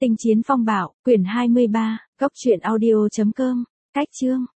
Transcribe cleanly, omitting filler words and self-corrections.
Tinh chiến phong bạo, quyển 23, góc truyện audio.com, cách chương.